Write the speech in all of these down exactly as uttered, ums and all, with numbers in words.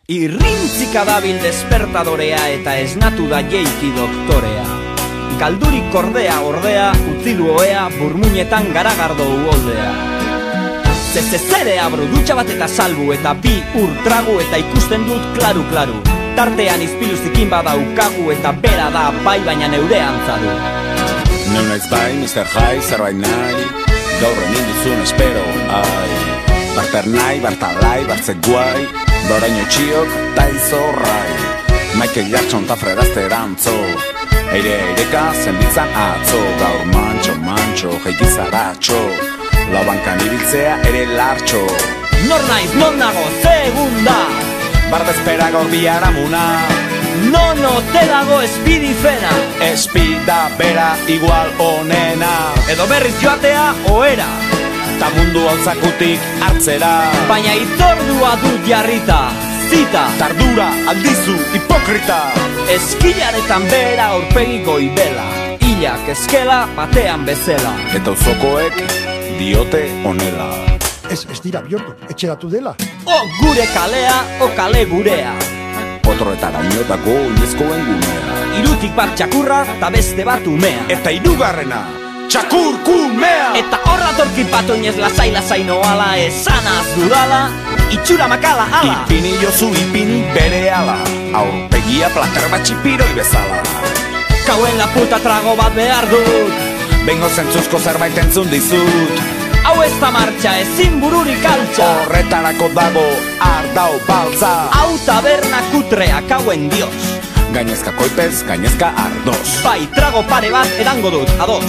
Irrintzika dabil despertadorea eta esnatu da jeiki doktorea. Galdurik kordea ordea, utzilu oea, burmuinetan garagardo uholdea. Zezezerea bro, dutxa bat eta salbu, eta bi ur tragu eta ikusten dut klaru-klaru. Tartean izpilu zikin badaukagu eta bera da bai baina neure antzadu. Neu naiz bai, mister Jai, zerbait nahi, gaur hemen duzun espero, ai. Barter nahi, bartalai, bartzek guai, doraino txiok, taizorrai. Michael Jackson ta fredazte erantzo, eire eireka zenbitzan atzo. Gaur mantxo, mantxo, jeikizaratxo, laubankan ibiltzea ere lartxo. Nor naiz, non nago, segunda Bardezpera gaur biharamuna, nono te dago espidifena. Espida bera igual onena, edo berriz joatea oera, ta mundu hauzakutik hartzera. baina itzordua dut jarrita, zita, Tardura aldizu hipokrita, eskilaretan bera aurpegi goibela, hilak eskela batean bezela. eta uzokoek diote onela. Ez, ez dira bihurtu, etxeratu dela. O gure kalea, o kale gurea. Potroetara inotako oinezkoen gunea, Irutik bat txakurra, ta beste bat umea. eta hirugarrena txakur kumea. Eta horra torkit bat oinez lasai lasai noala, esanaz dudala, itxura makala ala. Ipini jozu ipini bere ala, aurpegia plater bat txipiroi bezala. Kauen la puta trago bat behar dut, Bengo zentzuzko zerbait entzun dizut, hau ez da martxa, ezin bururik altxa. horretarako dago ardau baltza. Hau taberna kutrea, kauen dios. Gainezka koipez, gainezka ardoz. Bai, trago pare bat edango dut, ados.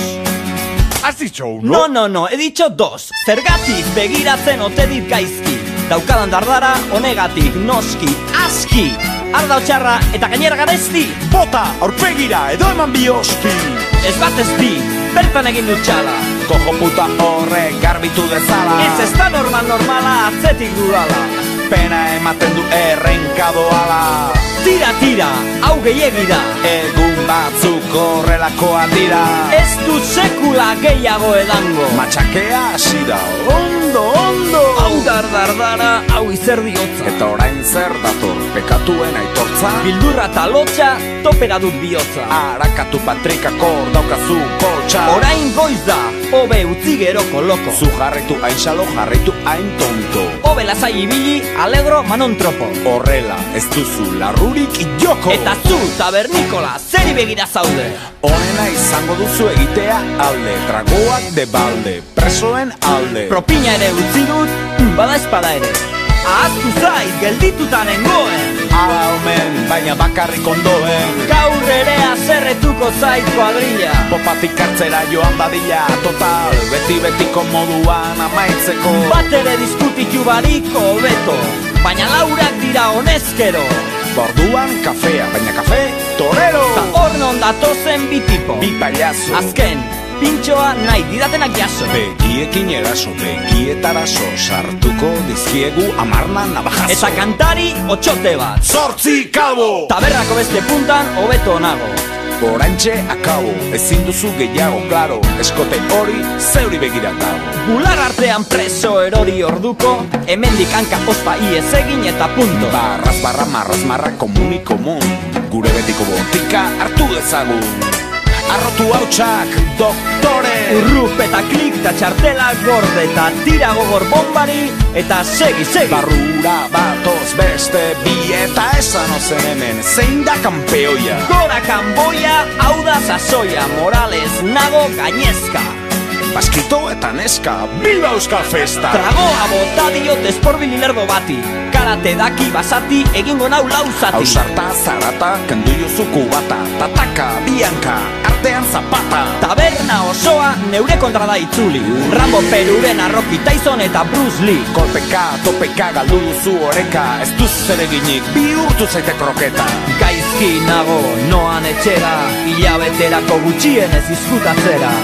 Has dicho uno? No, no, no, he dicho dos. Zergatik begiratzen ote dit gaizki, daukadan dardara honegatik noski, aski. Arda otxarra eta gainera garezti. Bota, aurpegira, edo eman bioski. Ez bat ez bi, bertan egin dut txala. Kojo puta horrek garbitu dezala. Ez ez da normal normala atzetik dudala. Pena ematen du errenkadoala. Tira, tira, hau gehiegi da. Egun batzuk horrelakoan dira. Ez du sekula gehiago edango. Matxakea hasi da, ondo, ondo. Hau dardardara, hau izerdi hotza. Eta orain zer dator, pekatuen aitortza. Bildurra eta lotxa, topera dut bihotza. Arakatu patrikakor daukazu poltsa. Orain goiz da, hobe utzi geroko loko. Zu jarraitu hain xalo, jarraitu hain tonto. Hobe lasai ibili, alegro manon tropo. Horrela, ez duzu larrurik joko. Eta zu, tabernikola, zeri begira zaude. Honena izango duzu egitea alde, tragoak de balde, presoen alde. Propina ere utzi dut, bada espada ere. Ahaztu zait, geldituta nengoen. Ala omen, baina bakarrik ondoen. Gaur ere azerretuko zait kuadrilla. Popatik hartzera joan badila, total, beti-betiko moduan amaitzeko. Bat ere diskutitu bariko beto, baina laurak dira honezkero. Borduan kafea, baina kafe torero. Ta hor non datozen bi tipo, Bi payaso, azken, pintxoa nahi didatenak jaso. begiekin eraso, begietaraso, sartuko dizkiegu amarna navajazo. Eta kantari otxote bat, Zortzi kalbo! taberrako beste puntan hobeto nago. Oraintxe akabo, ezin duzu gehiago, klaro, eskote hori zeuri begirat dago. Bular artean preso erori orduko, hemendik hanka ospa iez egin eta punto. Barraz barra marraz marra komuni komun, gure betiko botika hartu dezagun. Arrotu hautsak, doktore! Urrup eta klik eta txartela gorde eta tira gogor bombari eta segi, segi. Barrura batoz beste bi eta esan ozen hemen, zein da kanpeoia. Gora kanboia, hau da sasoia, Morales nago gainezka. Baskito eta neska, Bilba Euskal Festa! Tragoa bota diot esporbili lerdo bati, karate daki basati egingo nau lauzati. Ausarta, zarata, kendu jozu kubata, tataka, bianka, artean zapata. Taberna osoa neure kontra da itzuli, Rambo, Peruren, Arroki, Tyson eta Bruce Lee. Kolpeka, topeka, galdu duzu oreka, ez duzu zereginik, bihurtu zaite kroketa. Gaizki nago, noan etxera, hilabeterako gutxienez izkutatzera.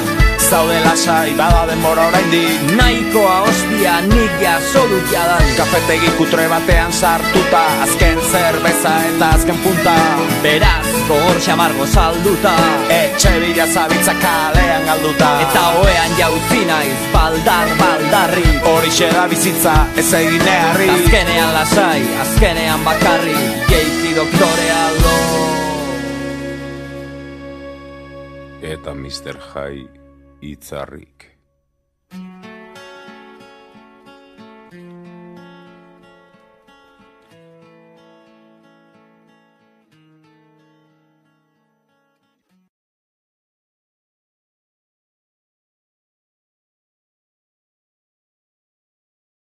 Zaude lasai, bada denbora oraindik. Nahikoa ospia nik jaso dut jadan. Kafetegi kutre batean sartuta, azken zerbeza eta azken punta. Beraz, gogor xamargo salduta, etxe bila zabitza kalean galduta. Eta oean jauzi naiz, baldar, baldarri. Horixe da bizitza, ez egin neharri. Azkenean lasai, azkenean bakarri, Jeiki doktorea lo. Eta mister Hyde itzarrik.